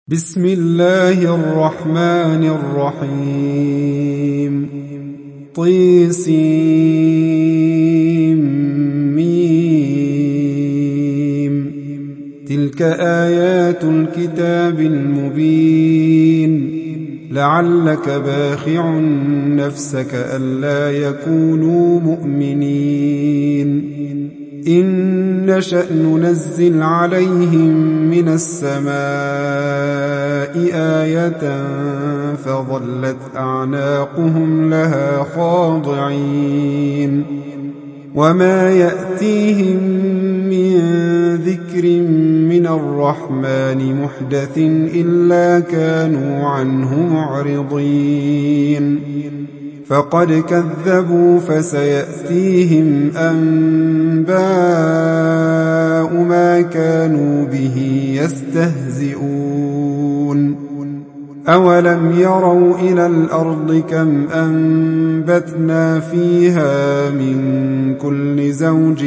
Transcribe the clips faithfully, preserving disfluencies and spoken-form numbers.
بسم الله الرحمن الرحيم طيسيم تلك آيات الكتاب المبين لعلك باخع نفسك ألا يكونوا مؤمنين إن نشأ ننزل عليهم من السماء آية فظلت أعناقهم لها خاضعين وما يأتيهم من ذكر من الرحمن محدث إلا كانوا عنه معرضين فقد كذبوا فسيأتيهم أنباء ما كانوا به يستهزئون أولم يروا إلى الأرض كم أنبتنا فيها من كل زوج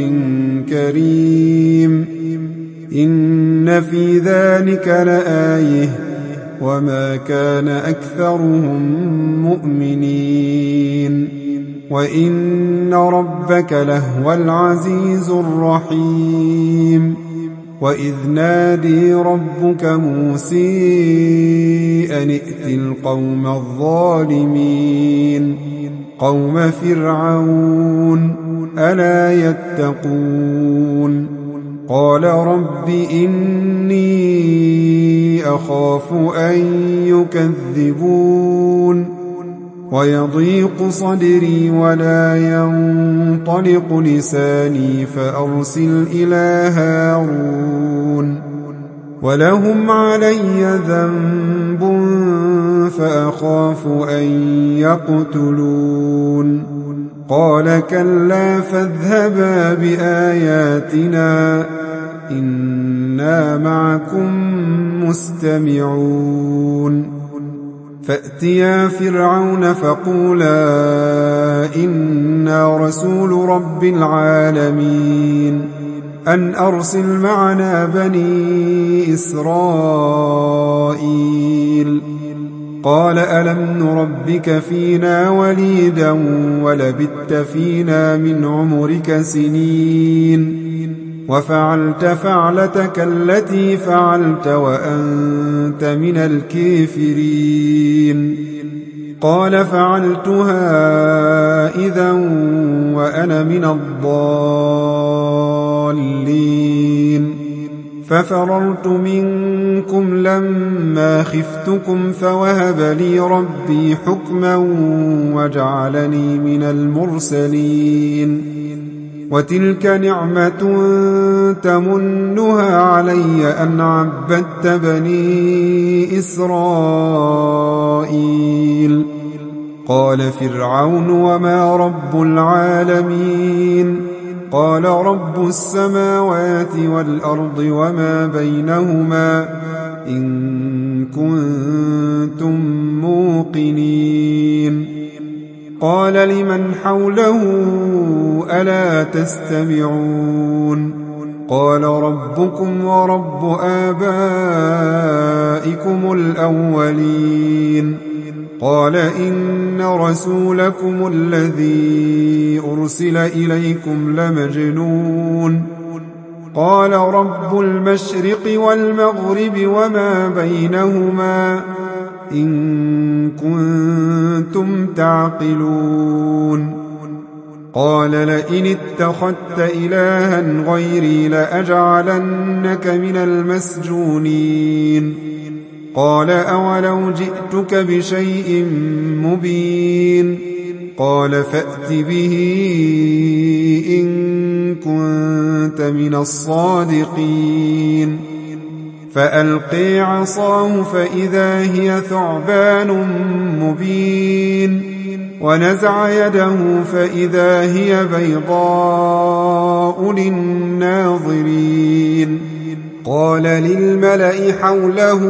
كريم إن في ذلك لآية وما كان أكثرهم مؤمنين وإن ربك لهو العزيز الرحيم وإذ نادي ربك موسى أن ائت القوم الظالمين قوم فرعون ألا يتقون قال رب إني أخاف أن يكذبون ويضيق صدري ولا ينطلق لساني فأرسل إلى هارون ولهم علي ذنب فأخاف أن يقتلون قال كلا فاذهبا بآياتنا إنا معكم مستمعون فأتيا فرعون فقولا إنا رسول رب العالمين أن أرسل معنا بني إسرائيل قال ألم نربك فينا وليدا ولبثت فينا من عمرك سنين وفعلت فعلتك التي فعلت وأنت من الكافرين قال فعلتها إذا وأنا من الضالين ففررت منكم لما خفتكم فوهب لي ربي حكما وجعلني من المرسلين وتلك نعمة تمنها علي أن عبدت بني إسرائيل قال فرعون وما رب العالمين قال رب السماوات والأرض وما بينهما إن كنتم موقنين قال لمن حوله ألا تستمعون قال ربكم ورب آبائكم الأولين قال إن رسولكم الذي أرسل إليكم لمجنون قال رب المشرق والمغرب وما بينهما إن كنتم تعقلون قال لئن اتخذت إلها غيري لأجعلنك من المسجونين قال أولو جئتك بشيء مبين قال فأت به إن كنت من الصادقين فألقي عصاه فإذا هي ثعبان مبين ونزع يده فإذا هي بيضاء للناظرين قال للملأ حوله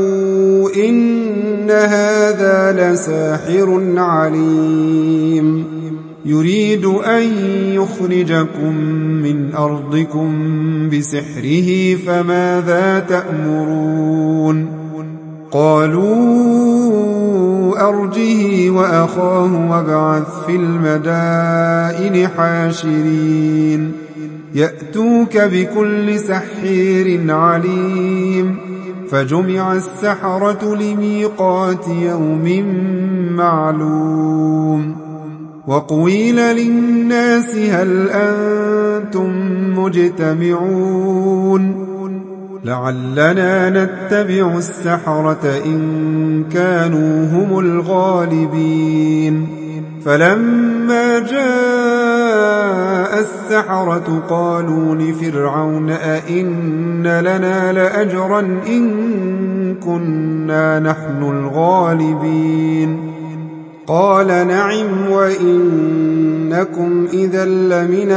إن هذا لساحر عليم يريد أن يخرجكم من أرضكم بسحره فماذا تأمرون قالوا أرجه وأخاه وابعث في المدائن حاشرين يأتوك بكل سحير عليم فجمع السحرة لميقات يوم معلوم وقيل للناس هل أنتم مجتمعون لعلنا نتبع السحرة إن كانوا هم الغالبين فلما جاء السحرة قالوا لفرعون أئن لنا لأجرا إن كنا نحن الغالبين قال نعم وإنكم إذا لمن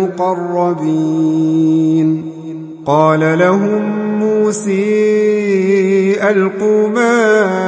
المقربين قال لهم موسى ألقوا ما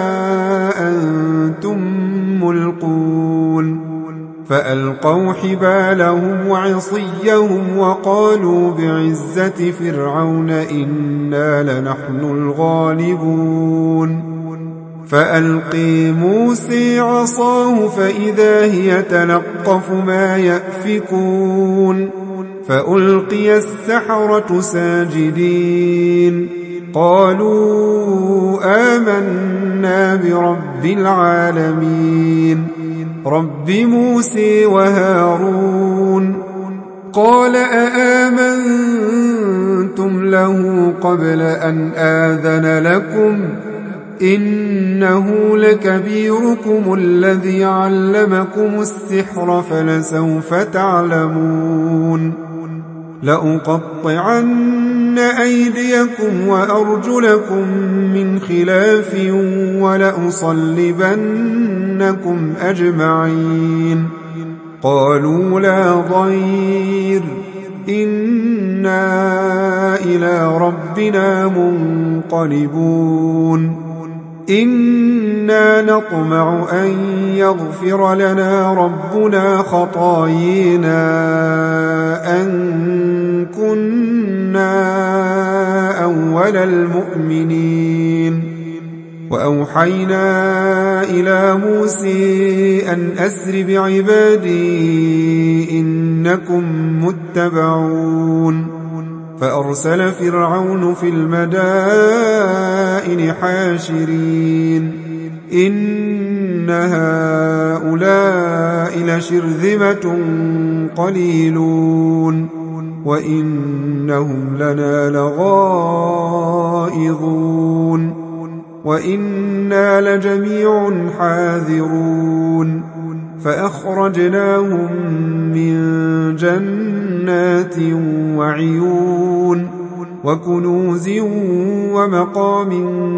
أنتم ملقون فألقوا حبالهم وعصيهم وقالوا بعزة فرعون إنا لنحن الغالبون فألقي موسى عصاه فإذا هي تلقف ما يأفكون فألقي السحرة ساجدين قالوا آمنا برب العالمين رب موسى وهارون قال أآمنتم له قبل أن آذن لكم إنه لكبيركم الذي علمكم السحر فلسوف تعلمون لأقطعن أيديكم وأرجلكم من خلاف ولأصلبنكم أجمعين قالوا لا ضير إنا إلى ربنا منقلبون إنا نطمع أن يغفر لنا ربنا خطايانا أن كنا أول المؤمنين وأوحينا إلى موسى أن أسر بعبادي إنكم متبعون فأرسل فرعون في المدائن حاشرين إن هؤلاء لشرذمة قليلون وإنهم لنا لغائظون وإنا لجميع حاذرون فأخرجناهم من جنات وعيون وكنوز ومقام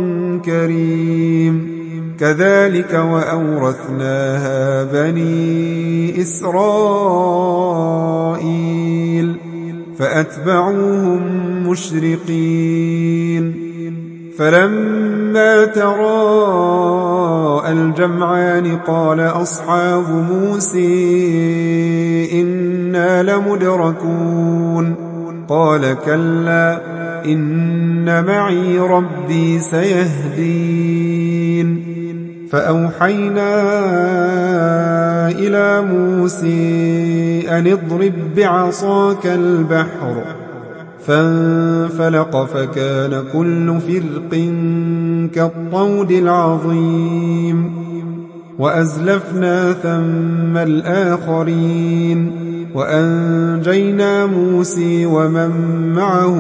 كريم كذلك وأورثناها بني إسرائيل فأتبعوهم مشرقين فلما تراءى الجمعان قال أصحاب موسى إنا لمدركون قال كلا إن معي ربي سيهدين فأوحينا إلى موسى أن اضرب بعصاك البحر فانفلق فكان كل فرق كالطود العظيم وأزلفنا ثم الآخرين وأنجينا موسى ومن معه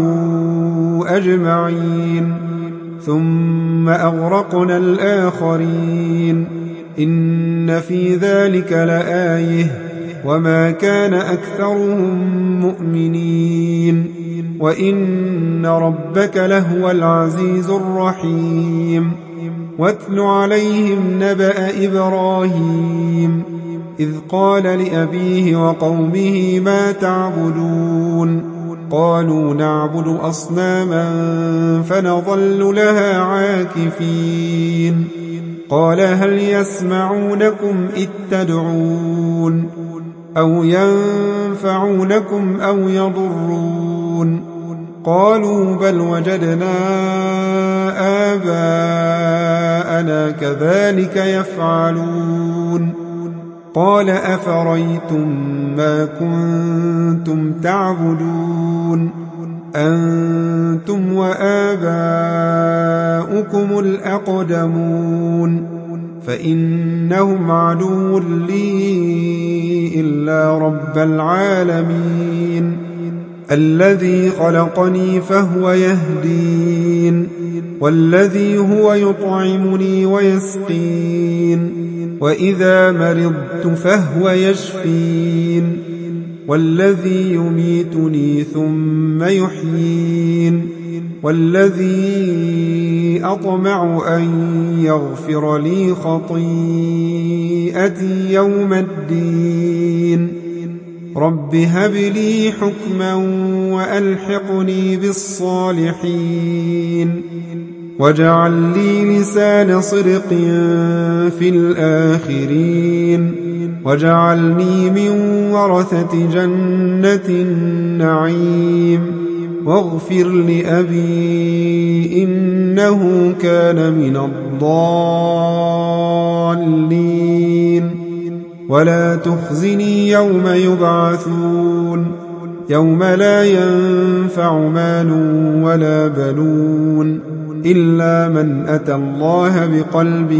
أجمعين ثم أغرقنا الآخرين إن في ذلك لآية وما كان أكثرهم مؤمنين وإن ربك لهو العزيز الرحيم واتل عليهم نبأ إبراهيم إذ قال لأبيه وقومه ما تعبدون قالوا نعبد أصناما فنظل لها عاكفين قال هل يسمعونكم إذ تدعون أو ينفعونكم أو يضرون قالوا بل وجدنا آباءنا نساءنا كذلك يفعلون قال أفريتم ما كنتم تعبدون أنتم وآباؤكم الأقدمون فإنهم عدو لي إلا رب العالمين الذي خلقني فهو يهدين والذي هو يطعمني ويسقين وإذا مرضت فهو يشفين والذي يميتني ثم يحيين والذي أطمع أن يغفر لي خطيئتي يوم الدين رب هب لي حكما وألحقني بالصالحين واجعل لي لسان صدق في الآخرين واجعلني من ورثة جنة النعيم واغفر لأبي إنه كان من الضالين ولا تخزني يوم يبعثون يوم لا ينفع مال ولا بنون إلا من أتى الله بقلب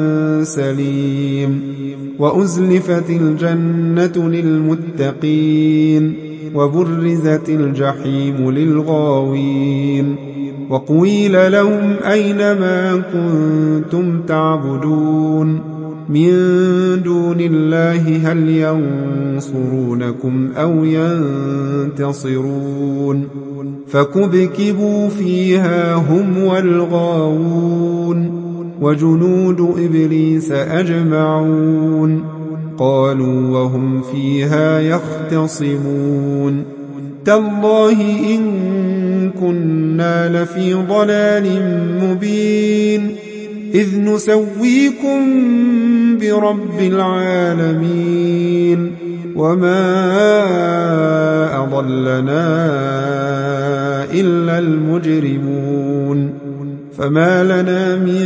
سليم وأزلفت الجنة للمتقين وبرزت الجحيم للغاوين وقيل لهم أين ما كنتم تعبدون من دون الله هل ينصرونكم أو ينتصرون فكبكبوا فيها هم والغاوون وجنود إبليس أجمعون قالوا وهم فيها يختصمون تالله إن كنا لفي ضلال مبين إذ نسويكم برب العالمين وما أضلنا إلا المجرمون فما لنا من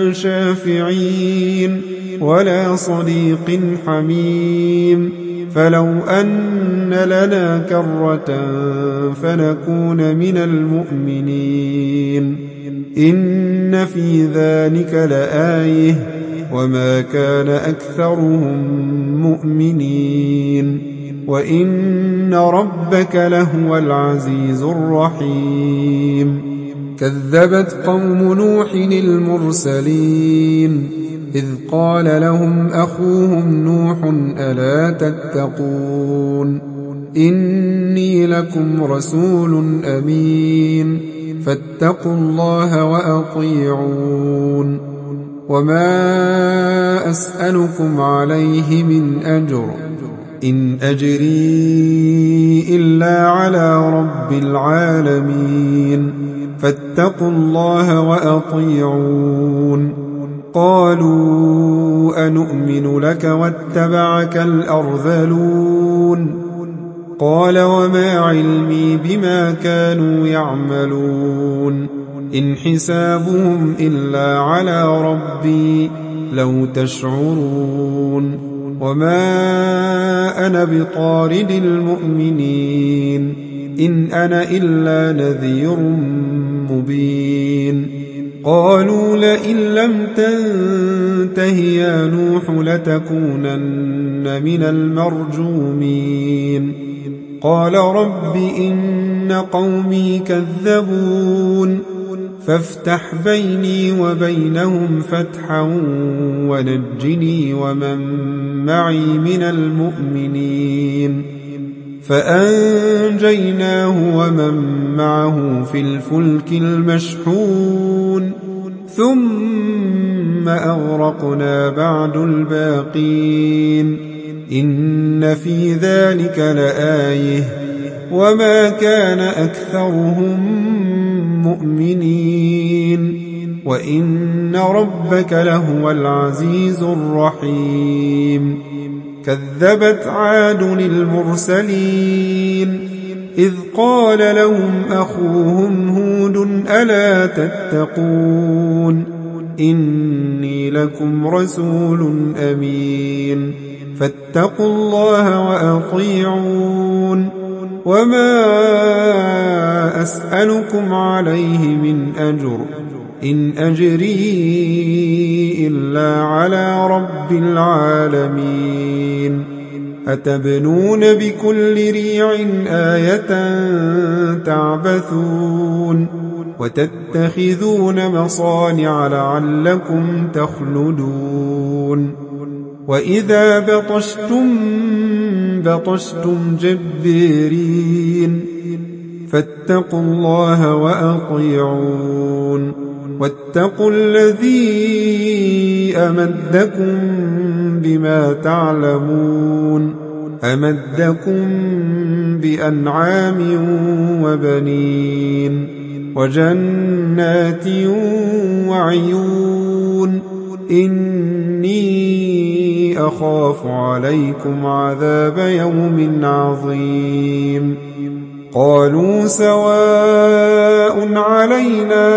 شافعين ولا صديق حميم فلو أن لنا كرة فنكون من المؤمنين إن في ذلك لآية وما كان أكثرهم مؤمنين وإن ربك لهو العزيز الرحيم كذبت قوم نوح المرسلين إذ قال لهم أخوهم نوح ألا تتقون إني لكم رسول أمين فاتقوا الله وأطيعون وما أسألكم عليه من أجر إن أجري إلا على رب العالمين فاتقوا الله وأطيعون قالوا أنؤمن لك واتبعك الأرذلون قال وما علمي بما كانوا يعملون إن حسابهم إلا على ربي لو تشعرون وما أنا بطارد المؤمنين إن أنا إلا نذير مبين قالوا لئن لم تنته يا نوح لتكونن من المرجومين قال رب إن قومي كذبون فافتح بيني وبينهم فتحا ونجني ومن معي من المؤمنين فأنجيناه ومن معه في الفلك المشحون ثم أغرقنا بعد الباقين إن في ذلك لآية وما كان أكثرهم مؤمنين وإن ربك لهو العزيز الرحيم كذبت عاد المرسلين إذ قال لهم أخوهم هود ألا تتقون إني لكم رسول أمين فاتقوا الله وأطيعون وما أسألكم عليه من أجر إن أجري إلا على رب العالمين أتبنون بكل ريع آية تعبثون وتتخذون مصانع لعلكم تخلدون وإذا بطشتم بطشتم جبارين فاتقوا الله وأطيعون واتقوا الذي أمدكم بما تعلمون أمدكم بأنعام وبنين وجنات وعيون إني أخاف عليكم عذاب يوم عظيم قالوا سواء علينا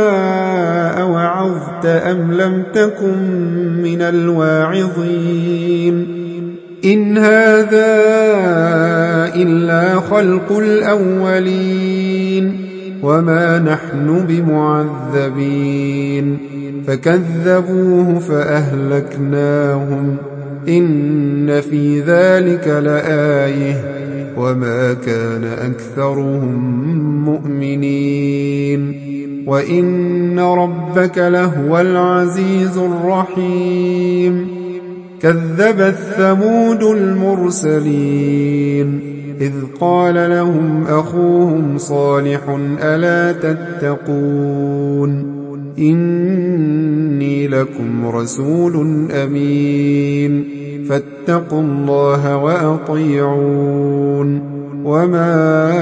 أوعظت أم لم تكن من الواعظين إن هذا إلا خلق الأولين وما نحن بمعذبين فكذبوه فأهلكناهم إن في ذلك لآية وما كان أكثرهم مؤمنين وإن ربك لهو العزيز الرحيم كذبت ثمود المرسلين إذ قال لهم أخوهم صالح ألا تتقون إني لكم رسول أمين فاتقوا الله وأطيعون وما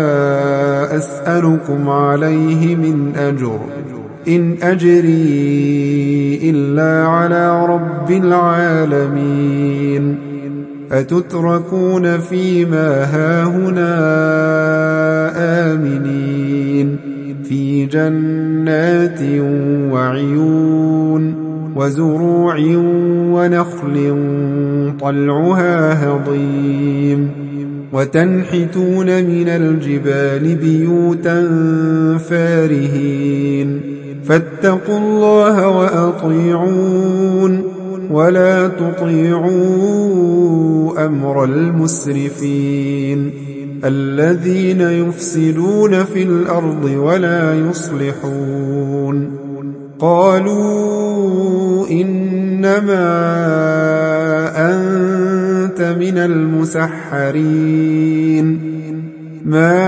أسألكم عليه من أجر إن أجري إلا على رب العالمين أتتركون فيما هاهنا آمنين في جنات وعيون وزروع ونخل طلعها هضيم وتنحتون من الجبال بيوتا فارهين فاتقوا الله وأطيعون ولا تطيعوا أمر المسرفين الذين يفسدون في الأرض ولا يصلحون قالوا إنما أنت من المسحرين ما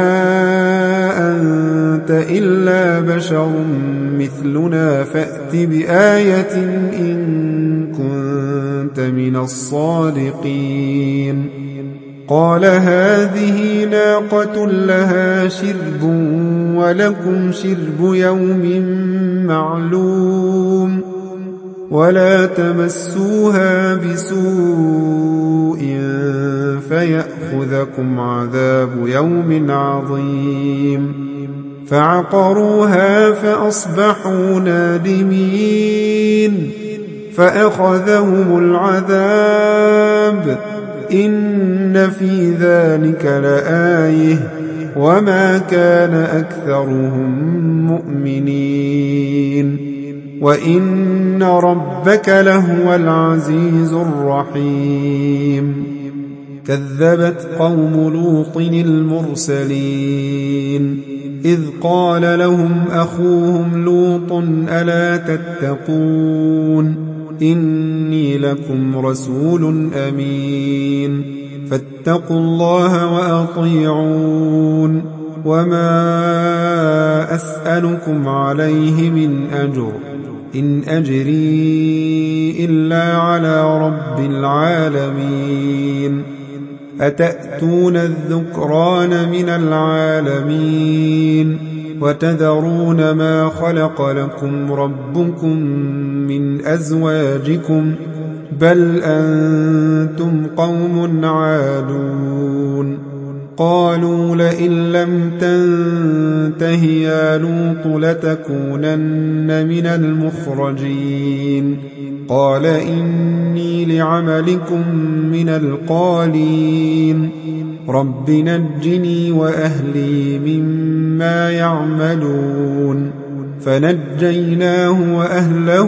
أنت إلا بشر مثلنا فأت بآية إن كنت من الصادقين قال هذه ناقة لها شرب ولكم شرب يوم معلوم ولا تمسوها بسوء فيأخذكم عذاب يوم عظيم فعقروها فأصبحوا نادمين فأخذهم العذاب إن في ذلك لآية وما كان أكثرهم مؤمنين وإن ربك لهو العزيز الرحيم كذبت قوم لوط المرسلين إذ قال لهم أخوهم لوط ألا تتقون إني لكم رسول أمين فاتقوا الله وأطيعون وما أسألكم عليه من أجر إن أجري إلا على رب العالمين أتأتون الذكران من العالمين وتذرون ما خلق لكم ربكم من أزواجكم بل أنتم قوم عادون قالوا لئن لم تنته يا لوط لتكونن من المخرجين قال إني لعملكم من القالين رب نجني وأهلي مما يعملون فنجيناه وأهله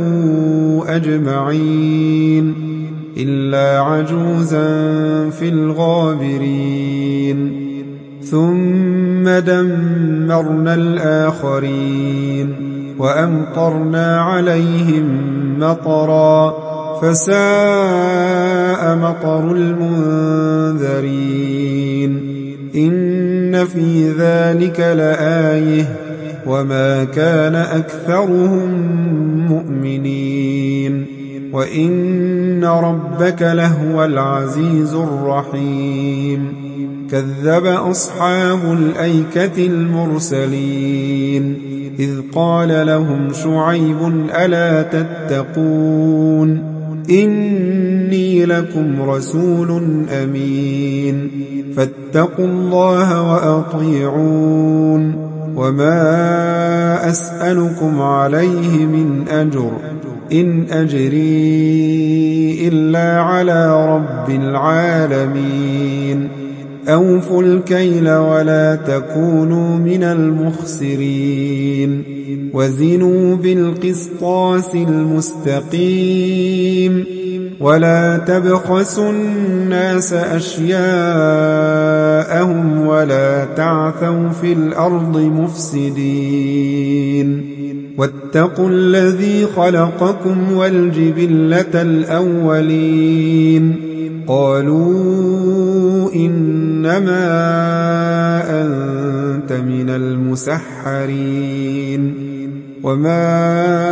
أجمعين إلا عجوزا في الغابرين ثم دمرنا الآخرين وأمطرنا عليهم مطرا فساء مطر المنذرين إن في ذلك لآية وما كان أكثرهم مؤمنين وإن ربك لهو العزيز الرحيم كذب أصحاب الأيكة المرسلين إذ قال لهم شعيب ألا تتقون إني لكم رسول أمين فاتقوا الله وأطيعون وما أسألكم عليه من أجر إن أجري إلا على رب العالمين أوفوا الكيل ولا تكونوا من المخسرين وزنوا بالقسطاس المستقيم ولا تبخسوا الناس أشياءهم ولا تعثوا في الأرض مفسدين واتقوا الذي خلقكم والجبلة الأولين قالوا إنما أنت من المسحرين وما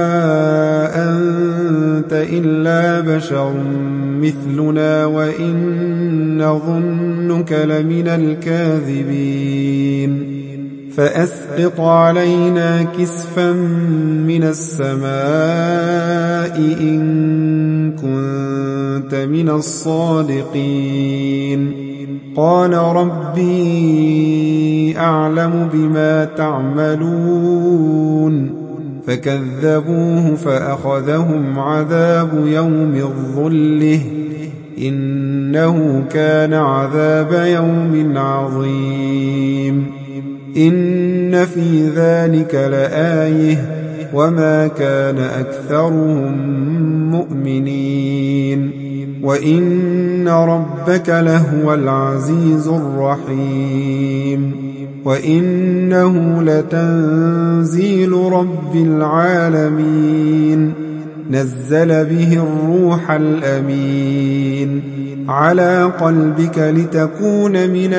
أنت إلا بشر مثلنا وإن نظنك لمن الكاذبين فأسقط علينا كسفا من السماء إن كنت من الصادقين قال ربي أعلم بما تعملون فكذبوه فأخذهم عذاب يوم الظله إنه كان عذاب يوم عظيم إن في ذلك لآية وما كان أكثرهم مؤمنين وإن ربك لهو العزيز الرحيم وإنه لتنزيل رب العالمين نزل به الروح الأمين على قلبك لتكون من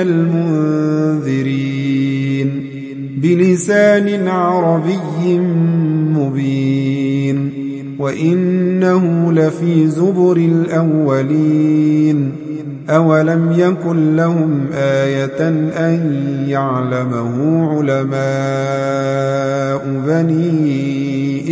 المنذرين بلسان عربي مبين وإنه لفي زبر الأولين أولم يكن لهم آية أن يعلمه علماء بني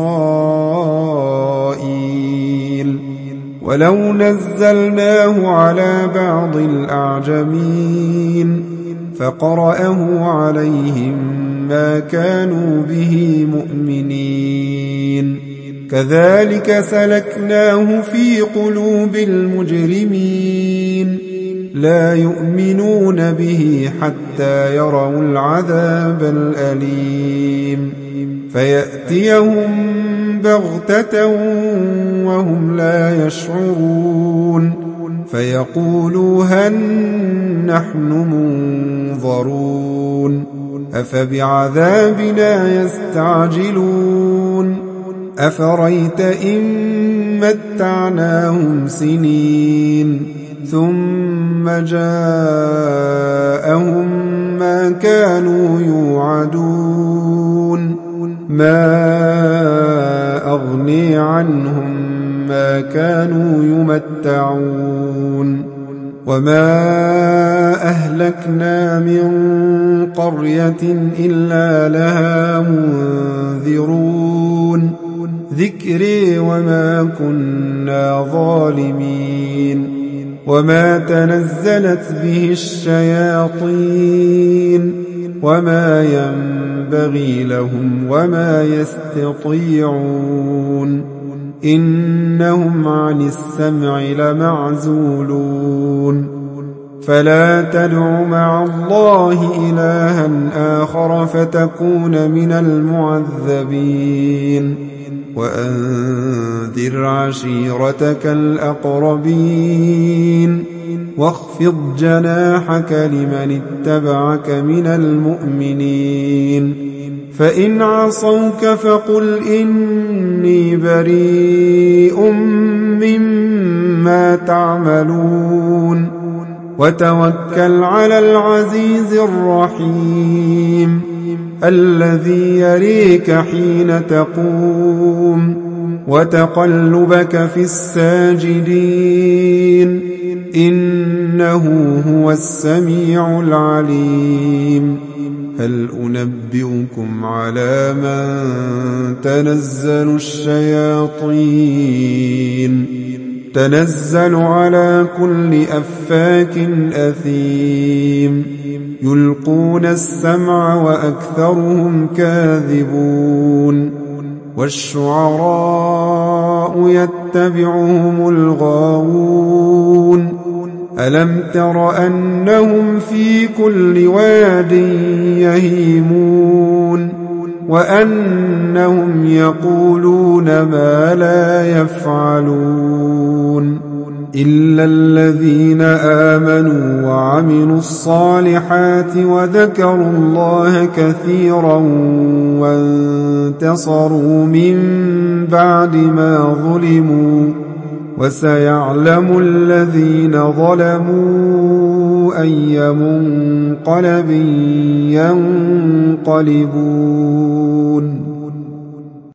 إسرائيل ولو نزلناه على بعض الأعجمين فقرأه عليهم ما كانوا به مؤمنين كذلك سلكناه في قلوب المجرمين لا يؤمنون به حتى يروا العذاب الأليم فيأتيهم بغتة وهم لا يشعرون فيقولوا هل نحن منظرون أفبعذابنا يستعجلون أفريت إن متعناهم سنين ثم جاءهم ما كانوا يوعدون ما أغني عنهم ما كانوا يمتعون وما أهلكنا من قرية إلا لها منذرون ذكري وما كنا ظالمين وما تنزلت به الشياطين وما ينبغي لهم وما يستطيعون إنهم عن السمع لمعزولون فلا تدع مع الله إلها آخر فتكون من المعذبين وأنذر عشيرتك الأقربين واخفض جناحك لمن اتبعك من المؤمنين فإن عصوك فقل إني بريء مما تعملون وتوكل على العزيز الرحيم الذي يريك حين تقوم وتقلبك في الساجدين إنه هو السميع العليم هل أنبئكم على من تنزل الشياطين تنزل على كل أفاك أثيم يلقون السمع وأكثرهم كاذبون والشعراء يتبعهم الغاوون ألم تر أنهم في كل واد يهيمون وأنهم يقولون ما لا يفعلون إلا الذين آمنوا وعملوا الصالحات وذكروا الله كثيرا وانتصروا من بعد ما ظلموا وسيعلم الذين ظلموا أي منقلب ينقلبون